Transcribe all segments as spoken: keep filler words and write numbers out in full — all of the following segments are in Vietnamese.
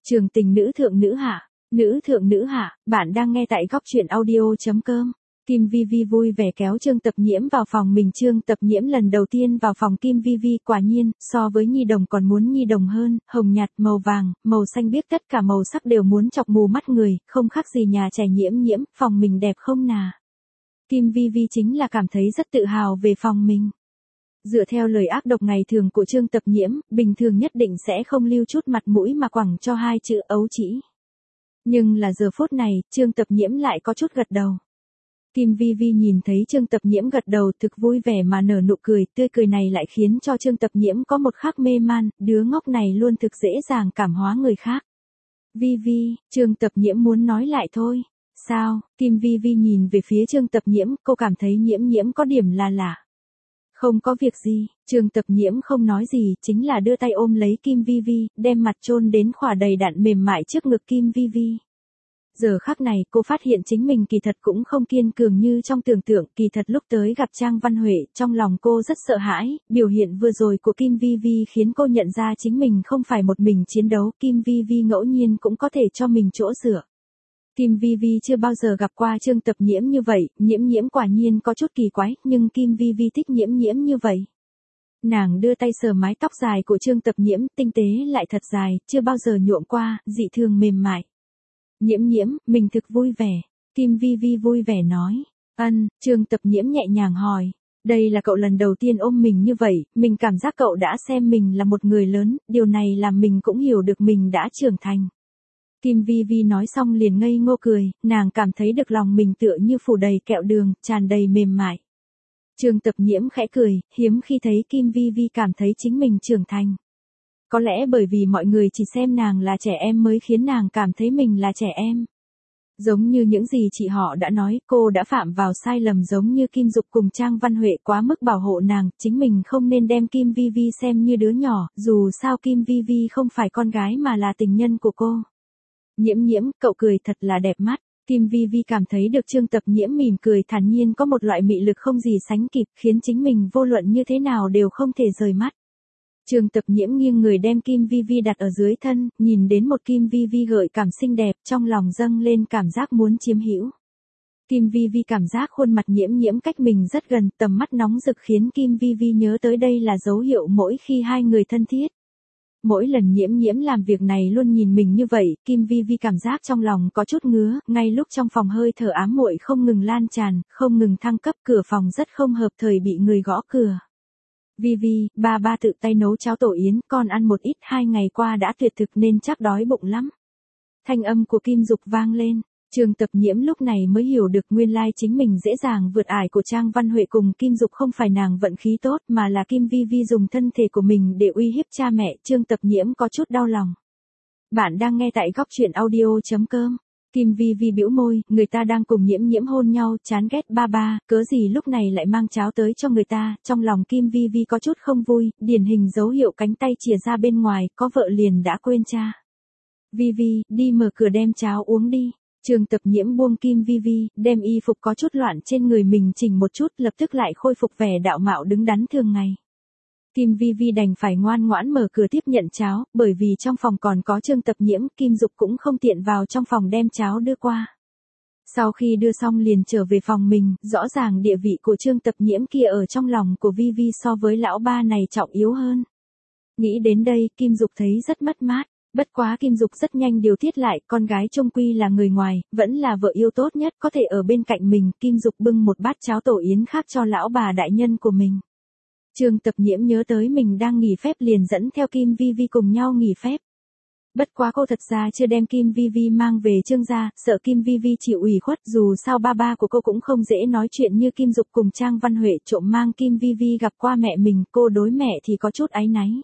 Trường tình nữ thượng nữ hạ, nữ thượng nữ hạ, bạn đang nghe tại góc truyện audio.com. Kim Vi Vi vui vẻ kéo Trương Tập Nhiễm vào phòng mình. Trương Tập Nhiễm lần đầu tiên vào phòng Kim Vi Vi, quả nhiên, so với nhi đồng còn muốn nhi đồng hơn, hồng nhạt, màu vàng, màu xanh biếc, tất cả màu sắc đều muốn chọc mù mắt người, không khác gì nhà trẻ Nhiễm Nhiễm, phòng mình đẹp không nà. Kim Vi Vi chính là cảm thấy rất tự hào về phòng mình. Dựa theo lời ác độc ngày thường của Trương Tập Nhiễm, bình thường nhất định sẽ không lưu chút mặt mũi mà quẳng cho hai chữ ấu trĩ. Nhưng là giờ phút này, Trương Tập Nhiễm lại có chút gật đầu. Kim Vi Vi nhìn thấy Trương Tập Nhiễm gật đầu, thực vui vẻ mà nở nụ cười, tươi cười này lại khiến cho Trương Tập Nhiễm có một khắc mê man, đứa ngốc này luôn thực dễ dàng cảm hóa người khác. Vi Vi, Trương Tập Nhiễm muốn nói lại thôi. Sao? Kim Vi Vi nhìn về phía Trương Tập Nhiễm, cô cảm thấy Nhiễm Nhiễm có điểm là lạ. Không có việc gì, Trương Tập Nhiễm không nói gì, chính là đưa tay ôm lấy Kim Vi Vi, đem mặt chôn đến khỏa đầy đặn mềm mại trước ngực Kim Vi Vi. Giờ khắc này, cô phát hiện chính mình kỳ thật cũng không kiên cường như trong tưởng tượng, kỳ thật lúc tới gặp Trang Văn Huệ, trong lòng cô rất sợ hãi, biểu hiện vừa rồi của Kim Vi Vi khiến cô nhận ra chính mình không phải một mình chiến đấu, Kim Vi Vi ngẫu nhiên cũng có thể cho mình chỗ dựa. Kim Vi Vi chưa bao giờ gặp qua Trương Tập Nhiễm như vậy, Nhiễm Nhiễm quả nhiên có chút kỳ quái, nhưng Kim Vi Vi thích Nhiễm Nhiễm như vậy. Nàng đưa tay sờ mái tóc dài của Trương Tập Nhiễm, tinh tế lại thật dài, chưa bao giờ nhuộm qua, dị thường mềm mại. Nhiễm Nhiễm, mình thực vui vẻ. Kim Vi Vi vui vẻ nói. Ân, Trương Tập Nhiễm nhẹ nhàng hỏi. Đây là cậu lần đầu tiên ôm mình như vậy, mình cảm giác cậu đã xem mình là một người lớn, điều này làm mình cũng hiểu được mình đã trưởng thành. Kim Vi Vi nói xong liền ngây ngô cười, nàng cảm thấy được lòng mình tựa như phủ đầy kẹo đường, tràn đầy mềm mại. Trương Tập Nhiễm khẽ cười, hiếm khi thấy Kim Vi Vi cảm thấy chính mình trưởng thành. Có lẽ bởi vì mọi người chỉ xem nàng là trẻ em mới khiến nàng cảm thấy mình là trẻ em. Giống như những gì chị họ đã nói, cô đã phạm vào sai lầm giống như Kim Dục cùng Trang Văn Huệ quá mức bảo hộ nàng, chính mình không nên đem Kim Vi Vi xem như đứa nhỏ, dù sao Kim Vi Vi không phải con gái mà là tình nhân của cô. Nhiễm Nhiễm, cậu cười thật là đẹp mắt. Kim Vi Vi cảm thấy được Trương Tập Nhiễm mỉm cười thản nhiên có một loại mị lực không gì sánh kịp, khiến chính mình vô luận như thế nào đều không thể rời mắt. Trương Tập Nhiễm nghiêng người đem Kim Vi Vi đặt ở dưới thân, nhìn đến một Kim Vi Vi gợi cảm xinh đẹp, trong lòng dâng lên cảm giác muốn chiếm hữu. Kim Vi Vi cảm giác khuôn mặt Nhiễm Nhiễm cách mình rất gần, tầm mắt nóng rực khiến Kim Vi Vi nhớ tới đây là dấu hiệu mỗi khi hai người thân thiết. Mỗi lần Nhiễm Nhiễm làm việc này luôn nhìn mình như vậy, Kim Vi Vi cảm giác trong lòng có chút ngứa, ngay lúc trong phòng hơi thở ám muội không ngừng lan tràn, không ngừng thăng cấp, cửa phòng rất không hợp thời bị người gõ cửa. Vi Vi, ba ba tự tay nấu cháo tổ yến, con ăn một ít, hai ngày qua đã tuyệt thực nên chắc đói bụng lắm. Thanh âm của Kim Dục vang lên, Trương Tập Nhiễm lúc này mới hiểu được nguyên lai chính mình dễ dàng vượt ải của Trang Văn Huệ cùng Kim Dục không phải nàng vận khí tốt mà là Kim Vi Vi dùng thân thể của mình để uy hiếp cha mẹ. Trương Tập Nhiễm có chút đau lòng. Bạn đang nghe tại góc truyện audio.com. Kim Vi Vi bĩu môi, người ta đang cùng Nhiễm Nhiễm hôn nhau, chán ghét ba ba, cớ gì lúc này lại mang cháo tới cho người ta, trong lòng Kim Vi Vi có chút không vui, điển hình dấu hiệu cánh tay chìa ra bên ngoài, có vợ liền đã quên cha. Vi Vi, đi mở cửa đem cháo uống đi. Trương Tập Nhiễm buông Kim Vi Vi, đem y phục có chút loạn trên người mình chỉnh một chút, lập tức lại khôi phục vẻ đạo mạo đứng đắn thường ngày. Kim Vi Vi đành phải ngoan ngoãn mở cửa tiếp nhận cháo, bởi vì trong phòng còn có Trương Tập Nhiễm, Kim Dục cũng không tiện vào trong phòng đem cháo đưa qua. Sau khi đưa xong liền trở về phòng mình, rõ ràng địa vị của Trương Tập Nhiễm kia ở trong lòng của Vi Vi so với lão ba này trọng yếu hơn. Nghĩ đến đây, Kim Dục thấy rất mất mát. Bất quá Kim Dục rất nhanh điều tiết lại, con gái chung quy là người ngoài, vẫn là vợ yêu tốt nhất có thể ở bên cạnh mình. Kim Dục bưng một bát cháo tổ yến khác cho lão bà đại nhân của mình. Trương Tập Nhiễm nhớ tới mình đang nghỉ phép liền dẫn theo Kim Vi Vi cùng nhau nghỉ phép. Bất quá cô thật ra chưa đem Kim Vi Vi mang về Trương gia, sợ Kim Vi Vi chịu ủy khuất, dù sao ba ba của cô cũng không dễ nói chuyện như Kim Dục cùng Trang Văn Huệ, trộm mang Kim Vi Vi gặp qua mẹ mình, cô đối mẹ thì có chút áy náy.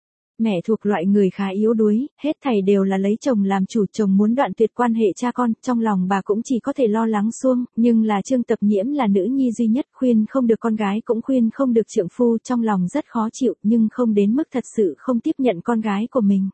Mẹ thuộc loại người khá yếu đuối, hết thảy đều là lấy chồng làm chủ, chồng muốn đoạn tuyệt quan hệ cha con, trong lòng bà cũng chỉ có thể lo lắng xuông, nhưng là Trương Tập Nhiễm là nữ nhi duy nhất, khuyên không được con gái cũng khuyên không được trượng phu, trong lòng rất khó chịu, nhưng không đến mức thật sự không tiếp nhận con gái của mình.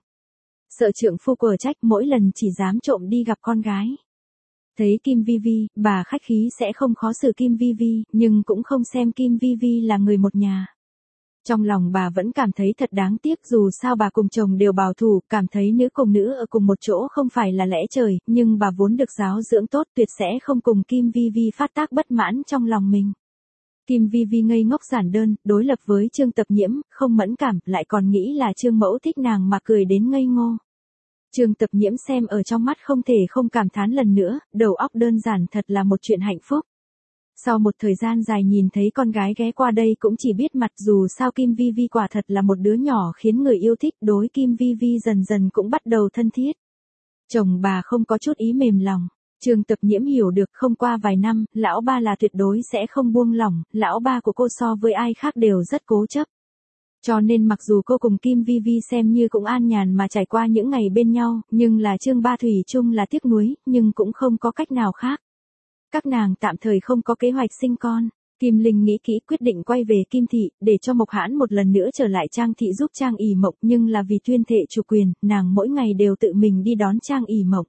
Sợ trượng phu quở trách, mỗi lần chỉ dám trộm đi gặp con gái. Thấy Kim Vi Vi, bà khách khí sẽ không khó xử Kim Vi Vi, nhưng cũng không xem Kim Vi Vi là người một nhà. Trong lòng bà vẫn cảm thấy thật đáng tiếc, dù sao bà cùng chồng đều bảo thủ, cảm thấy nữ cùng nữ ở cùng một chỗ không phải là lẽ trời, nhưng bà vốn được giáo dưỡng tốt tuyệt sẽ không cùng Kim Vi Vi phát tác bất mãn trong lòng mình. Kim Vi Vi ngây ngốc giản đơn, đối lập với Trương Tập Nhiễm, không mẫn cảm, lại còn nghĩ là Trương Mẫu thích nàng mà cười đến ngây ngô. Trương Tập Nhiễm xem ở trong mắt không thể không cảm thán lần nữa, đầu óc đơn giản thật là một chuyện hạnh phúc. Sau một thời gian dài nhìn thấy con gái ghé qua đây cũng chỉ biết mặt, dù sao Kim Vi Vi quả thật là một đứa nhỏ khiến người yêu thích, đối Kim Vi Vi dần dần cũng bắt đầu thân thiết. Chồng bà không có chút ý mềm lòng. Trương Tập Nhiễm hiểu được không qua vài năm, lão ba là tuyệt đối sẽ không buông lỏng, lão ba của cô so với ai khác đều rất cố chấp. Cho nên mặc dù cô cùng Kim Vi Vi xem như cũng an nhàn mà trải qua những ngày bên nhau, nhưng là Trương Ba Thủy chung là tiếc nuối, nhưng cũng không có cách nào khác. Các nàng tạm thời không có kế hoạch sinh con. Kim Linh nghĩ kỹ quyết định quay về Kim Thị, để cho Mộc Hãn một lần nữa trở lại Trang Thị giúp Trang ỉ Mộng, nhưng là vì tuyên thệ chủ quyền, nàng mỗi ngày đều tự mình đi đón Trang ỉ Mộng.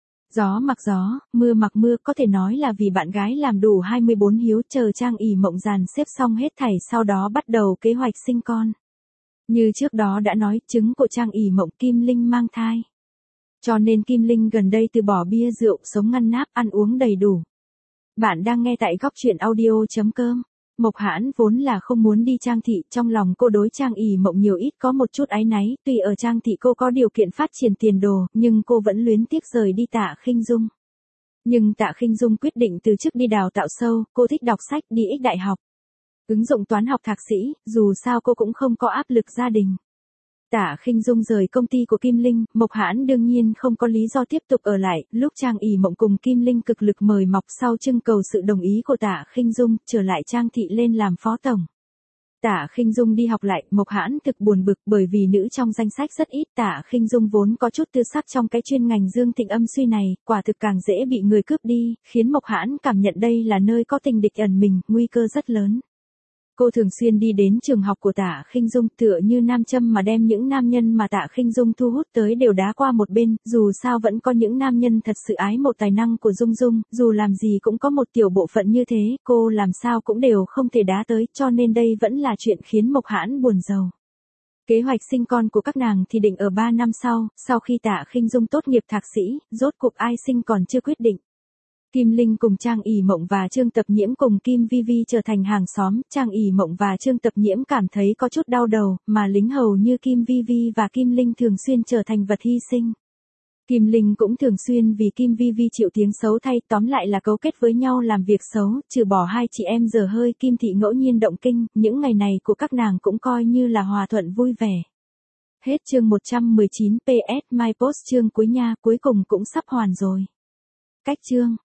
Gió mặc gió, mưa mặc mưa, có thể nói là vì bạn gái làm đủ hai mươi bốn hiếu, chờ Trang ỉ Mộng dàn xếp xong hết thảy sau đó bắt đầu kế hoạch sinh con. Như trước đó đã nói, trứng của Trang ỉ Mộng Kim Linh mang thai. Cho nên Kim Linh gần đây từ bỏ bia rượu, sống ngăn nắp, ăn uống đầy đủ. Bạn đang nghe tại góc truyện audio.com. Mộc Hãn vốn là không muốn đi Trang Thị, trong lòng cô đối Trang ỉ Mộng nhiều ít có một chút áy náy, tuy ở Trang Thị cô có điều kiện phát triển tiền đồ, nhưng cô vẫn luyến tiếc rời đi Tạ Khinh Dung. Nhưng Tạ Khinh Dung quyết định từ chức đi đào tạo sâu, cô thích đọc sách, đi ích đại học. Ứng dụng toán học thạc sĩ, dù sao cô cũng không có áp lực gia đình. Tạ Khinh Dung rời công ty của Kim Linh, Mộc Hãn đương nhiên không có lý do tiếp tục ở lại, lúc Trang ỉ Mộng cùng Kim Linh cực lực mời mọc sau trưng cầu sự đồng ý của Tạ Khinh Dung, trở lại Trang Thị lên làm phó tổng. Tạ Khinh Dung đi học lại, Mộc Hãn thực buồn bực bởi vì nữ trong danh sách rất ít, Tạ Khinh Dung vốn có chút tư sắc trong cái chuyên ngành dương thịnh âm suy này, quả thực càng dễ bị người cướp đi, khiến Mộc Hãn cảm nhận đây là nơi có tình địch ẩn mình, nguy cơ rất lớn. Cô thường xuyên đi đến trường học của Tạ Khinh Dung, tựa như nam châm mà đem những nam nhân mà Tạ Khinh Dung thu hút tới đều đá qua một bên, dù sao vẫn có những nam nhân thật sự ái mộ tài năng của Dung Dung, dù làm gì cũng có một tiểu bộ phận như thế, cô làm sao cũng đều không thể đá tới, cho nên đây vẫn là chuyện khiến Mộc Hãn buồn rầu. Kế hoạch sinh con của các nàng thì định ở ba năm sau, sau khi Tạ Khinh Dung tốt nghiệp thạc sĩ, rốt cuộc ai sinh còn chưa quyết định. Kim Linh cùng Trang ỉ Mộng và Trương Tập Nhiễm cùng Kim Vi Vi trở thành hàng xóm, Trang ỉ Mộng và Trương Tập Nhiễm cảm thấy có chút đau đầu, mà lính hầu như Kim Vi Vi và Kim Linh thường xuyên trở thành vật hy sinh. Kim Linh cũng thường xuyên vì Kim Vi Vi chịu tiếng xấu thay, tóm lại là cấu kết với nhau làm việc xấu, trừ bỏ hai chị em dở hơi Kim Thị ngẫu nhiên động kinh, những ngày này của các nàng cũng coi như là hòa thuận vui vẻ. Hết chương một trăm mười chín, pê ét My Post chương cuối nha, cuối cùng cũng sắp hoàn rồi. Cách chương